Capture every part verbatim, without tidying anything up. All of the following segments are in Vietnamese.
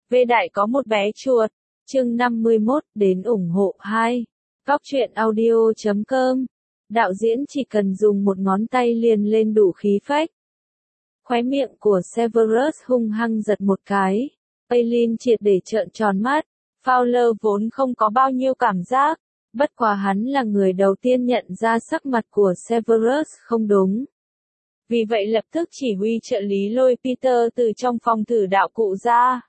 Vê Đại có một bé chuột, chương năm mươi mốt, đến ủng hộ hai. Góc truyện audio chấm com. Đạo diễn chỉ cần dùng một ngón tay liền lên đủ khí phách. Khóe miệng của Severus hung hăng giật một cái. Aileen triệt để trợn tròn mắt. Fowler vốn không có bao nhiêu cảm giác. Bất quá hắn là người đầu tiên nhận ra sắc mặt của Severus không đúng. Vì vậy lập tức chỉ huy trợ lý lôi Peter từ trong phòng thử đạo cụ ra.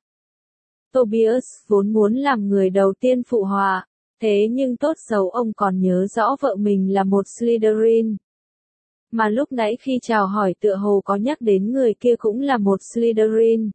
Tobias vốn muốn làm người đầu tiên phụ họa, thế nhưng tốt xấu ông còn nhớ rõ vợ mình là một Slytherin. Mà lúc nãy khi chào hỏi tựa hồ có nhắc đến người kia cũng là một Slytherin.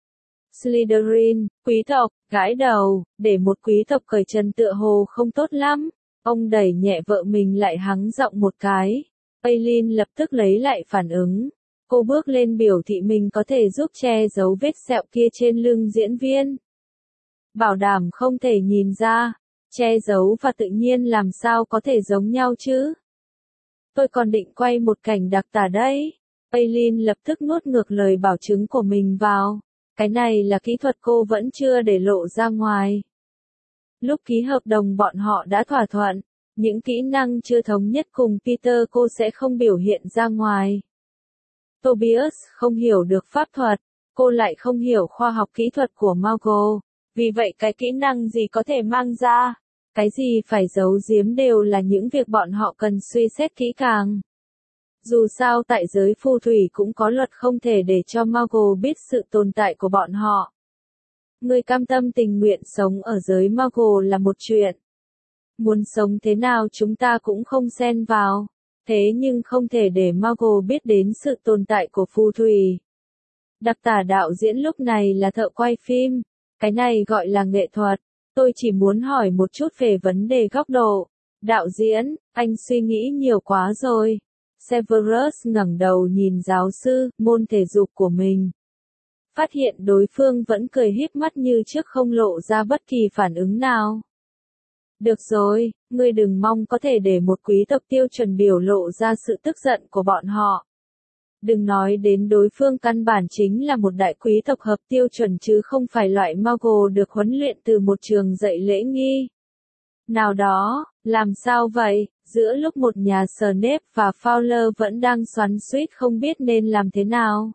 Slytherin, quý tộc, gãi đầu, để một quý tộc cởi trần tựa hồ không tốt lắm. Ông đẩy nhẹ vợ mình lại hắng giọng một cái. Aileen lập tức lấy lại phản ứng. Cô bước lên biểu thị mình có thể giúp che giấu vết sẹo kia trên lưng diễn viên. Bảo đảm không thể nhìn ra, che giấu và tự nhiên làm sao có thể giống nhau chứ. Tôi còn định quay một cảnh đặc tả đấy. Aileen lập tức nuốt ngược lời bảo chứng của mình vào. Cái này là kỹ thuật cô vẫn chưa để lộ ra ngoài. Lúc ký hợp đồng bọn họ đã thỏa thuận, những kỹ năng chưa thống nhất cùng Peter cô sẽ không biểu hiện ra ngoài. Tobias không hiểu được pháp thuật, cô lại không hiểu khoa học kỹ thuật của Muggle, vì vậy cái kỹ năng gì có thể mang ra, cái gì phải giấu giếm đều là những việc bọn họ cần suy xét kỹ càng. Dù sao tại giới phù thủy cũng có luật không thể để cho Muggle biết sự tồn tại của bọn họ. Người cam tâm tình nguyện sống ở giới Muggle là một chuyện. Muốn sống thế nào chúng ta cũng không xen vào. Thế nhưng không thể để Muggle biết đến sự tồn tại của phù thủy. Đặc tả đạo diễn lúc này là thợ quay phim. Cái này gọi là nghệ thuật. Tôi chỉ muốn hỏi một chút về vấn đề góc độ. Đạo diễn, anh suy nghĩ nhiều quá rồi. Severus ngẩng đầu nhìn giáo sư, môn thể dục của mình. Phát hiện đối phương vẫn cười híp mắt như trước không lộ ra bất kỳ phản ứng nào. Được rồi, ngươi đừng mong có thể để một quý tộc tiêu chuẩn biểu lộ ra sự tức giận của bọn họ. Đừng nói đến đối phương căn bản chính là một đại quý tộc hợp tiêu chuẩn chứ không phải loại Muggle được huấn luyện từ một trường dạy lễ nghi. Nào đó, làm sao vậy, giữa lúc một nhà Snape và Fowler vẫn đang xoắn xuýt không biết nên làm thế nào.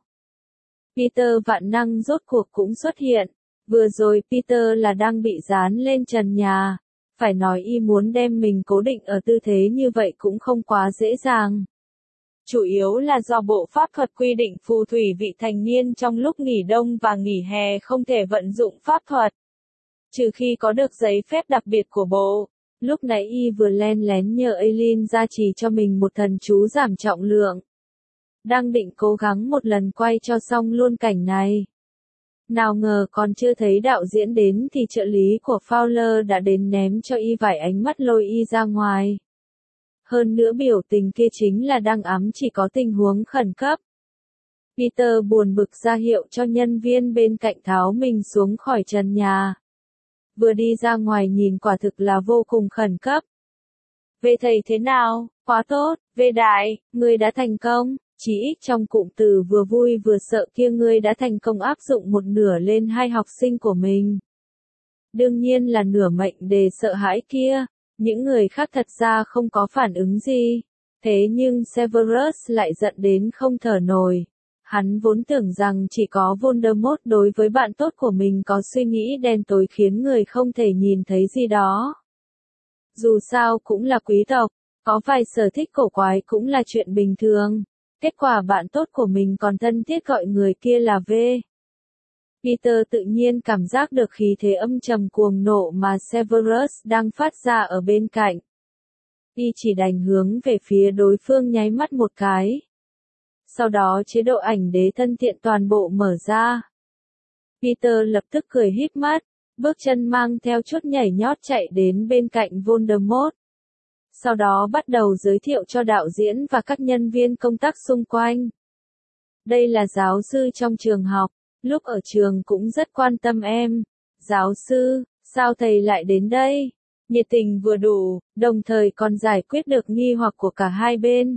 Peter vạn năng rốt cuộc cũng xuất hiện, vừa rồi Peter là đang bị dán lên trần nhà. Phải nói y muốn đem mình cố định ở tư thế như vậy cũng không quá dễ dàng. Chủ yếu là do bộ pháp thuật quy định phù thủy vị thành niên trong lúc nghỉ đông và nghỉ hè không thể vận dụng pháp thuật. Trừ khi có được giấy phép đặc biệt của bộ. Lúc nãy y vừa len lén nhờ Aileen gia trì cho mình một thần chú giảm trọng lượng. Đang định cố gắng một lần quay cho xong luôn cảnh này. Nào ngờ còn chưa thấy đạo diễn đến thì trợ lý của Fowler đã đến ném cho y vài ánh mắt lôi y ra ngoài. Hơn nữa biểu tình kia chính là đang ám chỉ có tình huống khẩn cấp. Peter buồn bực ra hiệu cho nhân viên bên cạnh tháo mình xuống khỏi trần nhà. Vừa đi ra ngoài nhìn quả thực là vô cùng khẩn cấp. Về thầy thế nào? Quá tốt, về đại, ngươi đã thành công. Chỉ ít trong cụm từ vừa vui vừa sợ kia ngươi đã thành công áp dụng một nửa lên hai học sinh của mình. Đương nhiên là nửa mệnh đề sợ hãi kia, những người khác thật ra không có phản ứng gì. Thế nhưng Severus lại giận đến không thở nổi. Hắn vốn tưởng rằng chỉ có Voldemort đối với bạn tốt của mình có suy nghĩ đen tối khiến người không thể nhìn thấy gì đó. Dù sao cũng là quý tộc, có vài sở thích cổ quái cũng là chuyện bình thường. Kết quả bạn tốt của mình còn thân thiết gọi người kia là V. Peter tự nhiên cảm giác được khí thế âm trầm cuồng nộ mà Severus đang phát ra ở bên cạnh. Y chỉ đành hướng về phía đối phương nháy mắt một cái. Sau đó chế độ ảnh đế thân thiện toàn bộ mở ra. Peter lập tức cười híp mắt, bước chân mang theo chút nhảy nhót chạy đến bên cạnh Voldemort. Sau đó bắt đầu giới thiệu cho đạo diễn và các nhân viên công tác xung quanh. Đây là giáo sư trong trường học, lúc ở trường cũng rất quan tâm em. Giáo sư, sao thầy lại đến đây? Nhiệt tình vừa đủ, đồng thời còn giải quyết được nghi hoặc của cả hai bên.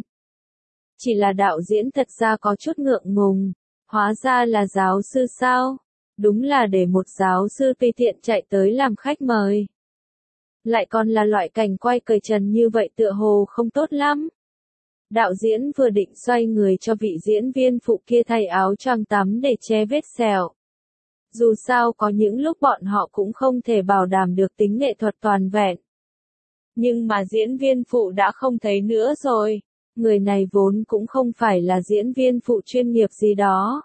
Chỉ là đạo diễn thật ra có chút ngượng ngùng, hóa ra là giáo sư sao? Đúng là để một giáo sư tùy tiện chạy tới làm khách mời. Lại còn là loại cảnh quay cởi trần như vậy tựa hồ không tốt lắm. Đạo diễn vừa định xoay người cho vị diễn viên phụ kia thay áo choàng tắm để che vết sẹo. Dù sao có những lúc bọn họ cũng không thể bảo đảm được tính nghệ thuật toàn vẹn. Nhưng mà diễn viên phụ đã không thấy nữa rồi. Người này vốn cũng không phải là diễn viên phụ chuyên nghiệp gì đó.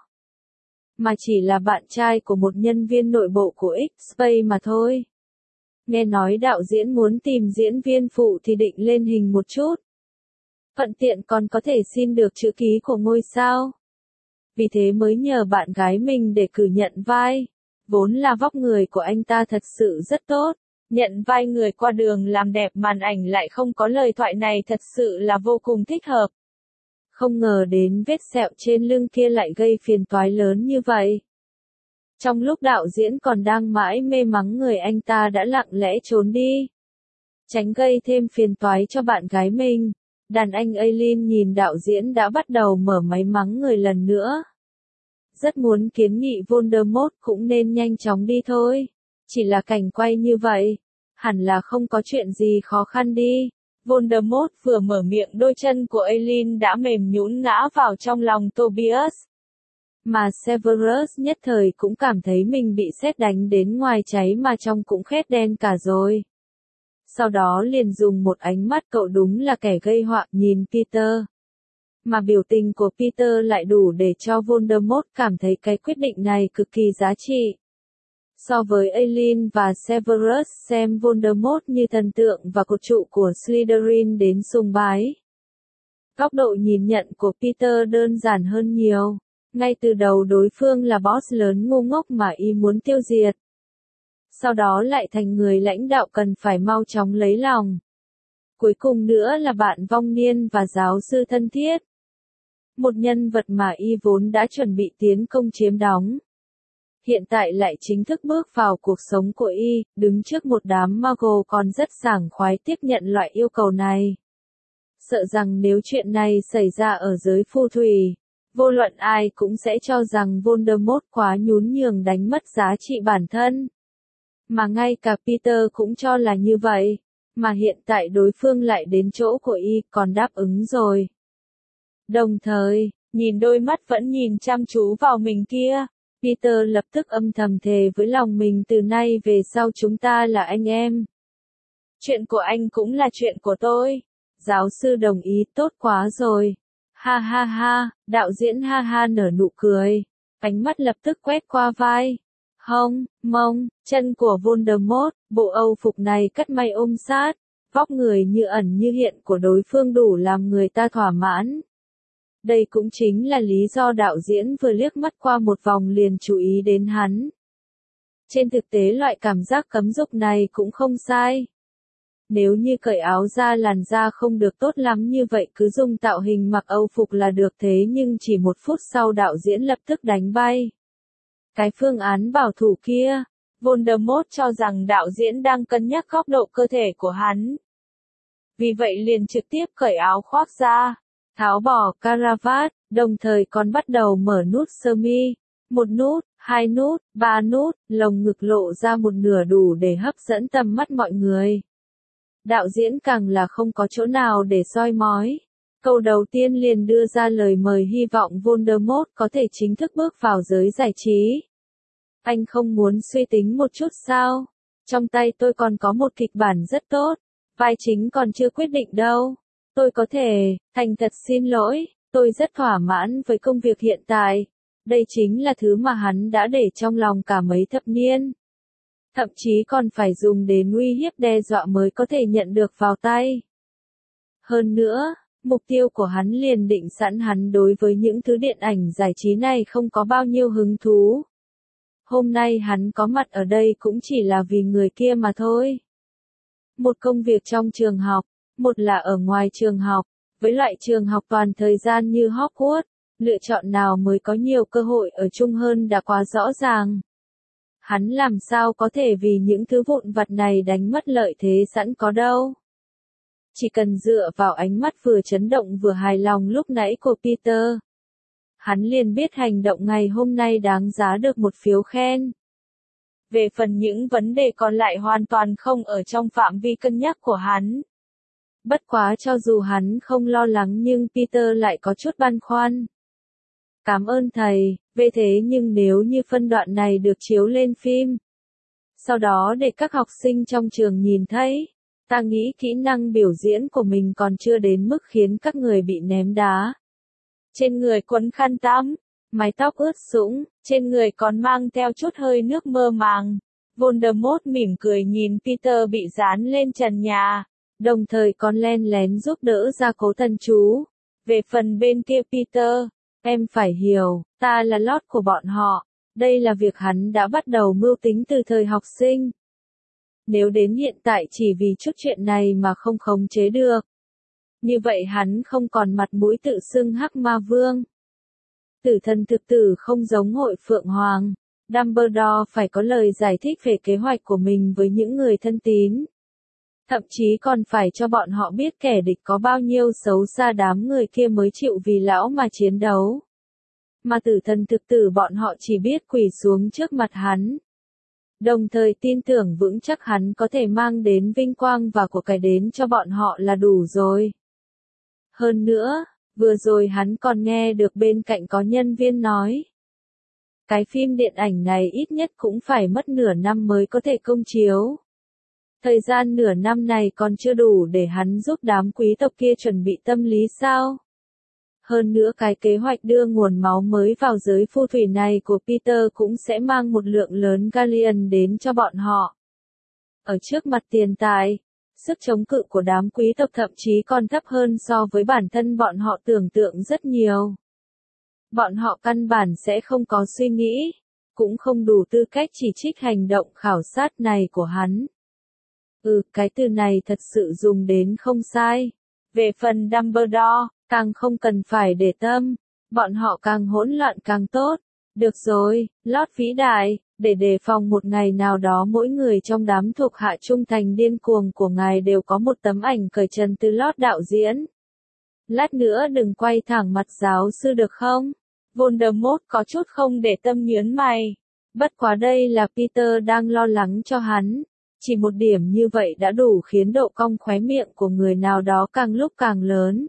Mà chỉ là bạn trai của một nhân viên nội bộ của X-Space mà thôi. Nghe nói đạo diễn muốn tìm diễn viên phụ thì định lên hình một chút. Thuận tiện còn có thể xin được chữ ký của ngôi sao. Vì thế mới nhờ bạn gái mình để cử nhận vai. Vốn là vóc người của anh ta thật sự rất tốt. Nhận vai người qua đường làm đẹp màn ảnh lại không có lời thoại này thật sự là vô cùng thích hợp. Không ngờ đến vết sẹo trên lưng kia lại gây phiền toái lớn như vậy. Trong lúc đạo diễn còn đang mãi mê mắng người anh ta đã lặng lẽ trốn đi. Tránh gây thêm phiền toái cho bạn gái mình. Đàn anh Aileen nhìn đạo diễn đã bắt đầu mở máy mắng người lần nữa. Rất muốn kiến nghị Voldemort cũng nên nhanh chóng đi thôi. Chỉ là cảnh quay như vậy. Hẳn là không có chuyện gì khó khăn đi. Voldemort vừa mở miệng đôi chân của Aileen đã mềm nhũn ngã vào trong lòng Tobias. Mà Severus nhất thời cũng cảm thấy mình bị sét đánh đến ngoài cháy mà trong cũng khét đen cả rồi. Sau đó liền dùng một ánh mắt cậu đúng là kẻ gây họa nhìn Peter. Mà biểu tình của Peter lại đủ để cho Voldemort cảm thấy cái quyết định này cực kỳ giá trị. So với Aileen và Severus xem Voldemort như thần tượng và cột trụ của Slytherin đến sùng bái. Góc độ nhìn nhận của Peter đơn giản hơn nhiều. Ngay từ đầu đối phương là boss lớn ngu ngốc mà y muốn tiêu diệt. Sau đó lại thành người lãnh đạo cần phải mau chóng lấy lòng. Cuối cùng nữa là bạn vong niên và giáo sư thân thiết. Một nhân vật mà y vốn đã chuẩn bị tiến công chiếm đóng. Hiện tại lại chính thức bước vào cuộc sống của y, đứng trước một đám Muggle còn rất sảng khoái tiếp nhận loại yêu cầu này. Sợ rằng nếu chuyện này xảy ra ở giới phù thủy, vô luận ai cũng sẽ cho rằng Voldemort quá nhún nhường đánh mất giá trị bản thân. Mà ngay cả Peter cũng cho là như vậy, mà hiện tại đối phương lại đến chỗ của y còn đáp ứng rồi. Đồng thời, nhìn đôi mắt vẫn nhìn chăm chú vào mình kia, Peter lập tức âm thầm thề với lòng mình từ nay về sau chúng ta là anh em. Chuyện của anh cũng là chuyện của tôi. Giáo sư đồng ý tốt quá rồi. Ha ha ha, đạo diễn ha ha nở nụ cười. Ánh mắt lập tức quét qua vai, hông, mông, chân của Voldemort, bộ âu phục này cắt may ôm sát. Vóc người như ẩn như hiện của đối phương đủ làm người ta thỏa mãn. Đây cũng chính là lý do đạo diễn vừa liếc mắt qua một vòng liền chú ý đến hắn. Trên thực tế loại cảm giác cấm dục này cũng không sai. Nếu như cởi áo ra làn da không được tốt lắm như vậy cứ dùng tạo hình mặc âu phục là được thế nhưng chỉ một phút sau đạo diễn lập tức đánh bay. Cái phương án bảo thủ kia, Voldemort cho rằng đạo diễn đang cân nhắc góc độ cơ thể của hắn. Vì vậy liền trực tiếp cởi áo khoác ra, tháo bỏ caravat, đồng thời còn bắt đầu mở nút sơ mi. Một nút, hai nút, ba nút, lồng ngực lộ ra một nửa đủ để hấp dẫn tầm mắt mọi người. Đạo diễn càng là không có chỗ nào để soi mói. Câu đầu tiên liền đưa ra lời mời hy vọng Voldemort có thể chính thức bước vào giới giải trí. Anh không muốn suy tính một chút sao? Trong tay tôi còn có một kịch bản rất tốt. Vai chính còn chưa quyết định đâu. Tôi có thể, thành thật xin lỗi, tôi rất thỏa mãn với công việc hiện tại. Đây chính là thứ mà hắn đã để trong lòng cả mấy thập niên. Thậm chí còn phải dùng đến uy hiếp đe dọa mới có thể nhận được vào tay. Hơn nữa, mục tiêu của hắn liền định sẵn hắn đối với những thứ điện ảnh giải trí này không có bao nhiêu hứng thú. Hôm nay hắn có mặt ở đây cũng chỉ là vì người kia mà thôi. Một công việc trong trường học, một là ở ngoài trường học, với loại trường học toàn thời gian như Hogwarts, lựa chọn nào mới có nhiều cơ hội ở chung hơn đã quá rõ ràng. Hắn làm sao có thể vì những thứ vụn vặt này đánh mất lợi thế sẵn có đâu. Chỉ cần dựa vào ánh mắt vừa chấn động vừa hài lòng lúc nãy của Peter. Hắn liền biết hành động ngày hôm nay đáng giá được một phiếu khen. Về phần những vấn đề còn lại hoàn toàn không ở trong phạm vi cân nhắc của hắn. Bất quá cho dù hắn không lo lắng nhưng Peter lại có chút băn khoăn. Cảm ơn thầy, về thế nhưng nếu như phân đoạn này được chiếu lên phim, sau đó để các học sinh trong trường nhìn thấy, ta nghĩ kỹ năng biểu diễn của mình còn chưa đến mức khiến các người bị ném đá. Trên người quấn khăn tắm, mái tóc ướt sũng, trên người còn mang theo chút hơi nước mơ màng. Voldemort mỉm cười nhìn Peter bị dán lên trần nhà, đồng thời còn len lén giúp đỡ gia cố thần chú. Về phần bên kia Peter, em phải hiểu, ta là Lord của bọn họ. Đây là việc hắn đã bắt đầu mưu tính từ thời học sinh. Nếu đến hiện tại chỉ vì chút chuyện này mà không khống chế được, như vậy hắn không còn mặt mũi tự xưng Hắc Ma Vương. Tử thần thực tử không giống Hội Phượng Hoàng. Dumbledore phải có lời giải thích về kế hoạch của mình với những người thân tín. Thậm chí còn phải cho bọn họ biết kẻ địch có bao nhiêu xấu xa đám người kia mới chịu vì lão mà chiến đấu. Mà tử thần thực tử bọn họ chỉ biết quỳ xuống trước mặt hắn. Đồng thời tin tưởng vững chắc hắn có thể mang đến vinh quang và của cải đến cho bọn họ là đủ rồi. Hơn nữa, vừa rồi hắn còn nghe được bên cạnh có nhân viên nói. Cái phim điện ảnh này ít nhất cũng phải mất nửa năm mới có thể công chiếu. Thời gian nửa năm này còn chưa đủ để hắn giúp đám quý tộc kia chuẩn bị tâm lý sao? Hơn nữa cái kế hoạch đưa nguồn máu mới vào giới phù thủy này của Peter cũng sẽ mang một lượng lớn galleon đến cho bọn họ. Ở trước mặt tiền tài, sức chống cự của đám quý tộc thậm chí còn thấp hơn so với bản thân bọn họ tưởng tượng rất nhiều. Bọn họ căn bản sẽ không có suy nghĩ, cũng không đủ tư cách chỉ trích hành động khảo sát này của hắn. Ừ, cái từ này thật sự dùng đến không sai. Về phần Dumbledore, càng không cần phải để tâm, bọn họ càng hỗn loạn càng tốt. Được rồi, Lord vĩ đại, để đề phòng một ngày nào đó mỗi người trong đám thuộc hạ trung thành điên cuồng của ngài đều có một tấm ảnh cởi trần từ Lord đạo diễn. Lát nữa đừng quay thẳng mặt giáo sư được không? Voldemort có chút không để tâm nhớn mày. Bất quá đây là Peter đang lo lắng cho hắn. Chỉ một điểm như vậy đã đủ khiến độ cong khóe miệng của người nào đó càng lúc càng lớn.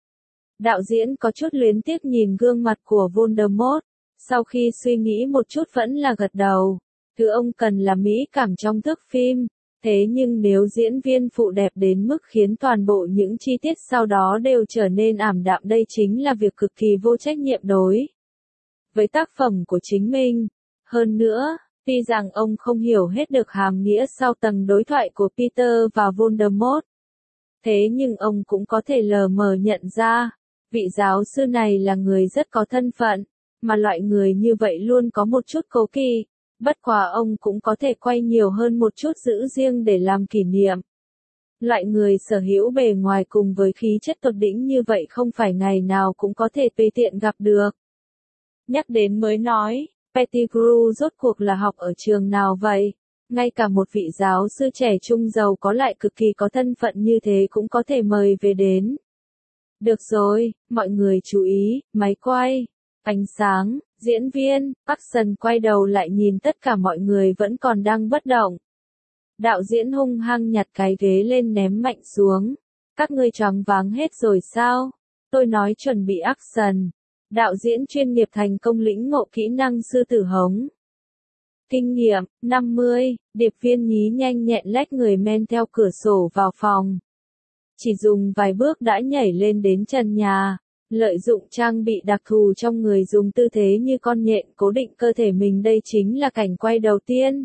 Đạo diễn có chút luyến tiếc nhìn gương mặt của Voldemort, sau khi suy nghĩ một chút vẫn là gật đầu. Thứ ông cần là mỹ cảm trong thước phim, thế nhưng nếu diễn viên phụ đẹp đến mức khiến toàn bộ những chi tiết sau đó đều trở nên ảm đạm, đây chính là việc cực kỳ vô trách nhiệm đối với tác phẩm của chính mình. Hơn nữa, tuy rằng ông không hiểu hết được hàm nghĩa sau tầng đối thoại của Peter và Voldemort, thế nhưng ông cũng có thể lờ mờ nhận ra, vị giáo sư này là người rất có thân phận, mà loại người như vậy luôn có một chút cố kỵ. Bất quá ông cũng có thể quay nhiều hơn một chút giữ riêng để làm kỷ niệm. Loại người sở hữu bề ngoài cùng với khí chất tột đỉnh như vậy không phải ngày nào cũng có thể tùy tiện gặp được. Nhắc đến mới nói, Pettigrew rốt cuộc là học ở trường nào vậy? Ngay cả một vị giáo sư trẻ trung giàu có lại cực kỳ có thân phận như thế cũng có thể mời về đến. Được rồi, mọi người chú ý, máy quay, ánh sáng, diễn viên. Action quay đầu lại nhìn tất cả mọi người vẫn còn đang bất động. Đạo diễn hung hăng nhặt cái ghế lên ném mạnh xuống. Các ngươi choáng váng hết rồi sao? Tôi nói chuẩn bị action. Đạo diễn chuyên nghiệp thành công lĩnh ngộ kỹ năng sư tử hống. Kinh nghiệm, năm mươi, điệp viên nhí nhanh nhẹn lách người men theo cửa sổ vào phòng. Chỉ dùng vài bước đã nhảy lên đến trần nhà, lợi dụng trang bị đặc thù trong người dùng tư thế như con nhện cố định cơ thể mình, đây chính là cảnh quay đầu tiên.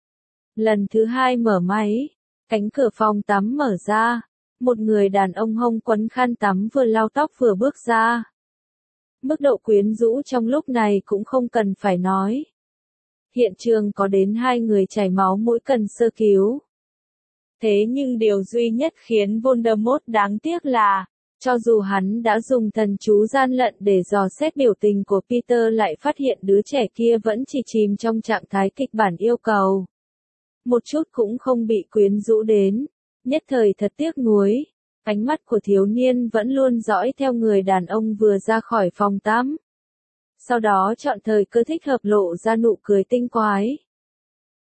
Lần thứ hai mở máy, cánh cửa phòng tắm mở ra, một người đàn ông hông quấn khăn tắm vừa lau tóc vừa bước ra. Mức độ quyến rũ trong lúc này cũng không cần phải nói. Hiện trường có đến hai người chảy máu mũi cần sơ cứu. Thế nhưng điều duy nhất khiến Voldemort đáng tiếc là, cho dù hắn đã dùng thần chú gian lận để dò xét biểu tình của Peter lại phát hiện đứa trẻ kia vẫn chỉ chìm trong trạng thái kịch bản yêu cầu. Một chút cũng không bị quyến rũ đến, nhất thời thật tiếc nuối. Ánh mắt của thiếu niên vẫn luôn dõi theo người đàn ông vừa ra khỏi phòng tắm. Sau đó chọn thời cơ thích hợp lộ ra nụ cười tinh quái.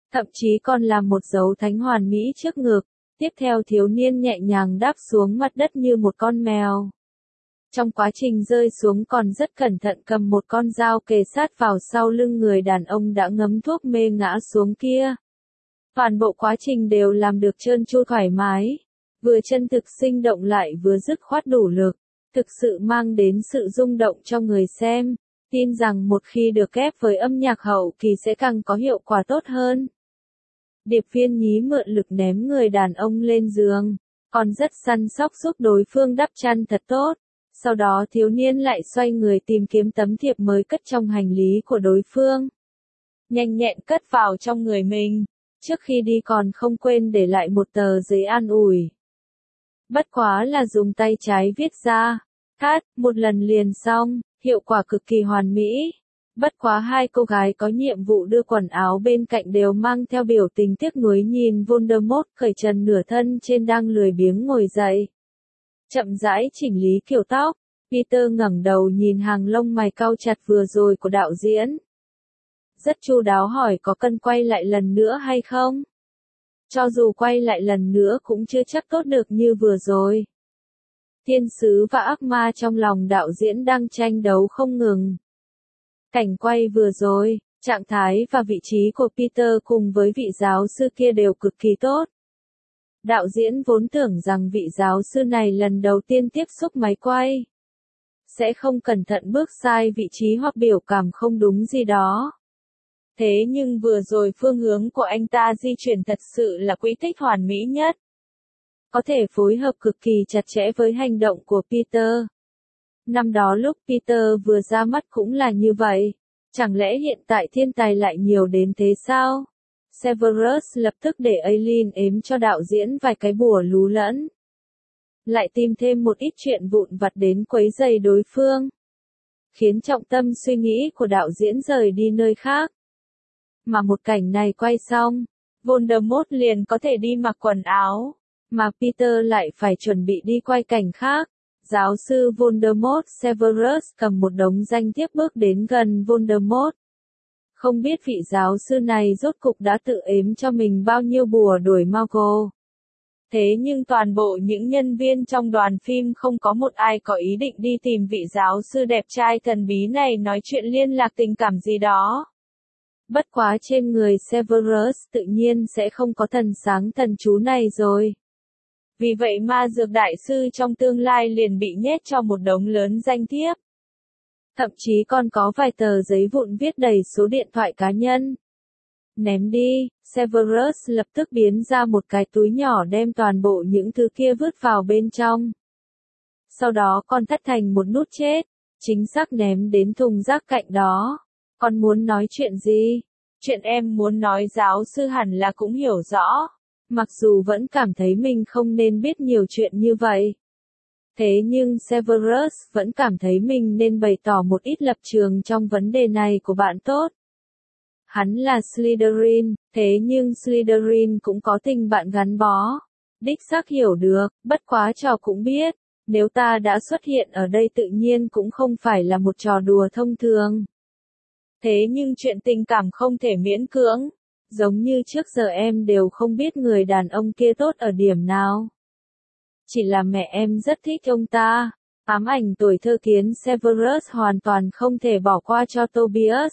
Thậm chí còn làm một dấu thánh hoàn mỹ trước ngực. Tiếp theo thiếu niên nhẹ nhàng đáp xuống mặt đất như một con mèo. Trong quá trình rơi xuống còn rất cẩn thận cầm một con dao kề sát vào sau lưng người đàn ông đã ngấm thuốc mê ngã xuống kia. Toàn bộ quá trình đều làm được trơn tru thoải mái, vừa chân thực sinh động lại vừa dứt khoát đủ lực, thực sự mang đến sự rung động cho người xem, tin rằng một khi được ghép với âm nhạc hậu kỳ sẽ càng có hiệu quả tốt hơn. Điệp viên nhí mượn lực ném người đàn ông lên giường, còn rất săn sóc giúp đối phương đắp chăn thật tốt. Sau đó thiếu niên lại xoay người tìm kiếm tấm thiệp mới cất trong hành lý của đối phương. Nhanh nhẹn cất vào trong người mình, trước khi đi còn không quên để lại một tờ giấy an ủi. Bất quá là dùng tay trái viết ra, hát, một lần liền xong, hiệu quả cực kỳ hoàn mỹ. Bất quá hai cô gái có nhiệm vụ đưa quần áo bên cạnh đều mang theo biểu tình tiếc nuối nhìn Voldemort cởi trần nửa thân trên đang lười biếng ngồi dậy. Chậm rãi chỉnh lý kiểu tóc, Peter ngẩng đầu nhìn hàng lông mày cau chặt vừa rồi của đạo diễn. Rất chu đáo hỏi có cần quay lại lần nữa hay không? Cho dù quay lại lần nữa cũng chưa chắc tốt được như vừa rồi. Thiên sứ và ác ma trong lòng đạo diễn đang tranh đấu không ngừng. Cảnh quay vừa rồi, trạng thái và vị trí của Peter cùng với vị giáo sư kia đều cực kỳ tốt. Đạo diễn vốn tưởng rằng vị giáo sư này lần đầu tiên tiếp xúc máy quay sẽ không cẩn thận bước sai vị trí hoặc biểu cảm không đúng gì đó. Thế nhưng vừa rồi phương hướng của anh ta di chuyển thật sự là quỹ tích hoàn mỹ nhất. Có thể phối hợp cực kỳ chặt chẽ với hành động của Peter. Năm đó lúc Peter vừa ra mắt cũng là như vậy. Chẳng lẽ hiện tại thiên tài lại nhiều đến thế sao? Severus lập tức để Aileen ếm cho đạo diễn vài cái bùa lú lẫn. Lại tìm thêm một ít chuyện vụn vặt đến quấy rầy đối phương. Khiến trọng tâm suy nghĩ của đạo diễn rời đi nơi khác. Mà một cảnh này quay xong, Voldemort liền có thể đi mặc quần áo, mà Peter lại phải chuẩn bị đi quay cảnh khác. Giáo sư Voldemort Severus cầm một đống danh thiếp bước đến gần Voldemort. Không biết vị giáo sư này rốt cục đã tự ếm cho mình bao nhiêu bùa đuổi Muggle. Thế nhưng toàn bộ những nhân viên trong đoàn phim không có một ai có ý định đi tìm vị giáo sư đẹp trai thần bí này nói chuyện liên lạc tình cảm gì đó. Bất quá trên người Severus tự nhiên sẽ không có thần sáng thần chú này rồi. Vì vậy ma dược đại sư trong tương lai liền bị nhét cho một đống lớn danh thiếp. Thậm chí còn có vài tờ giấy vụn viết đầy số điện thoại cá nhân. Ném đi, Severus lập tức biến ra một cái túi nhỏ đem toàn bộ những thứ kia vứt vào bên trong. Sau đó con thắt thành một nút chết, chính xác ném đến thùng rác cạnh đó. Con muốn nói chuyện gì? Chuyện em muốn nói giáo sư hẳn là cũng hiểu rõ. Mặc dù vẫn cảm thấy mình không nên biết nhiều chuyện như vậy. Thế nhưng Severus vẫn cảm thấy mình nên bày tỏ một ít lập trường trong vấn đề này của bạn tốt. Hắn là Slytherin, thế nhưng Slytherin cũng có tình bạn gắn bó. Đích xác hiểu được, bất quá trò cũng biết, nếu ta đã xuất hiện ở đây tự nhiên cũng không phải là một trò đùa thông thường. Thế nhưng chuyện tình cảm không thể miễn cưỡng, giống như trước giờ em đều không biết người đàn ông kia tốt ở điểm nào. Chỉ là mẹ em rất thích ông ta, ám ảnh tuổi thơ khiến Severus hoàn toàn không thể bỏ qua cho Tobias.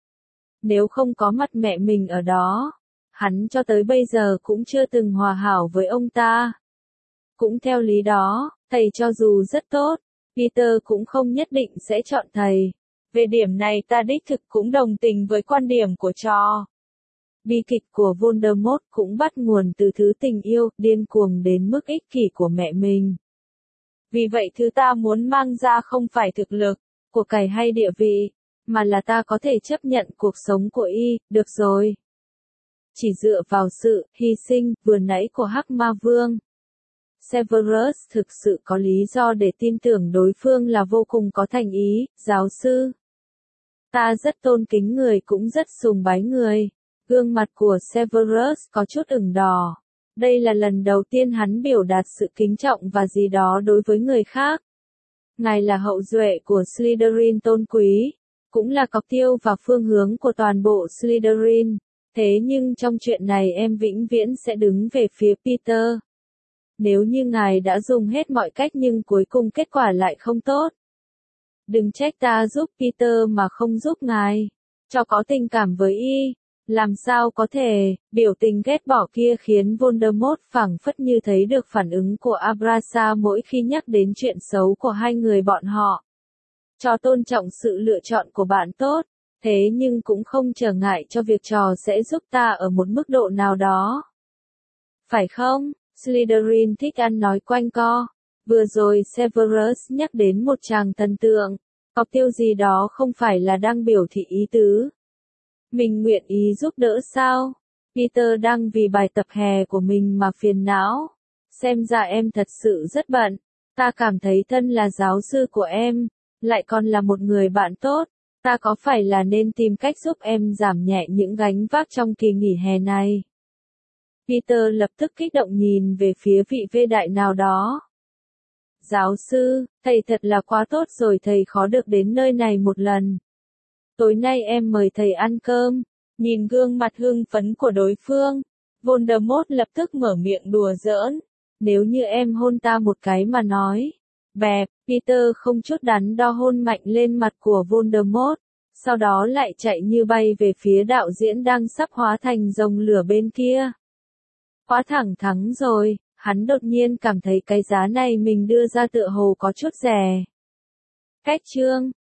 Nếu không có mặt mẹ mình ở đó, hắn cho tới bây giờ cũng chưa từng hòa hảo với ông ta. Cũng theo lý đó, thầy cho dù rất tốt, Peter cũng không nhất định sẽ chọn thầy. Về điểm này ta đích thực cũng đồng tình với quan điểm của trò. Bi kịch của Voldemort cũng bắt nguồn từ thứ tình yêu, điên cuồng đến mức ích kỷ của mẹ mình. Vì vậy thứ ta muốn mang ra không phải thực lực, của cải hay địa vị, mà là ta có thể chấp nhận cuộc sống của y, được rồi. Chỉ dựa vào sự hy sinh vừa nãy của Hắc Ma Vương. Severus thực sự có lý do để tin tưởng đối phương là vô cùng có thành ý, giáo sư. Ta rất tôn kính người cũng rất sùng bái người. Gương mặt của Severus có chút ửng đỏ. Đây là lần đầu tiên hắn biểu đạt sự kính trọng và gì đó đối với người khác. Ngài là hậu duệ của Slytherin tôn quý, cũng là cọc tiêu và phương hướng của toàn bộ Slytherin. Thế nhưng trong chuyện này em vĩnh viễn sẽ đứng về phía Peter. Nếu như ngài đã dùng hết mọi cách nhưng cuối cùng kết quả lại không tốt. Đừng trách ta giúp Peter mà không giúp ngài. Cho có tình cảm với y. Làm sao có thể, biểu tình ghét bỏ kia khiến Voldemort phảng phất như thấy được phản ứng của Abrasa mỗi khi nhắc đến chuyện xấu của hai người bọn họ. Cho tôn trọng sự lựa chọn của bạn tốt, thế nhưng cũng không trở ngại cho việc trò sẽ giúp ta ở một mức độ nào đó. Phải không? Slytherin thích ăn nói quanh co. Vừa rồi Severus nhắc đến một chàng thần tượng. Cọc tiêu gì đó không phải là đang biểu thị ý tứ. Mình nguyện ý giúp đỡ sao? Peter đang vì bài tập hè của mình mà phiền não. Xem ra em thật sự rất bận. Ta cảm thấy thân là giáo sư của em, lại còn là một người bạn tốt. Ta có phải là nên tìm cách giúp em giảm nhẹ những gánh vác trong kỳ nghỉ hè này? Peter lập tức kích động nhìn về phía vị vê đại nào đó. Giáo sư, thầy thật là quá tốt rồi, thầy khó được đến nơi này một lần. Tối nay em mời thầy ăn cơm. Nhìn gương mặt hưng phấn của đối phương, Voldemort lập tức mở miệng đùa giỡn. Nếu như em hôn ta một cái mà nói. Bẹp, Peter không chút đắn đo hôn mạnh lên mặt của Voldemort. Sau đó lại chạy như bay về phía đạo diễn đang sắp hóa thành rồng lửa bên kia. Quá thẳng thắn rồi, hắn đột nhiên cảm thấy cái giá này mình đưa ra tựa hồ có chút rẻ. Cách chương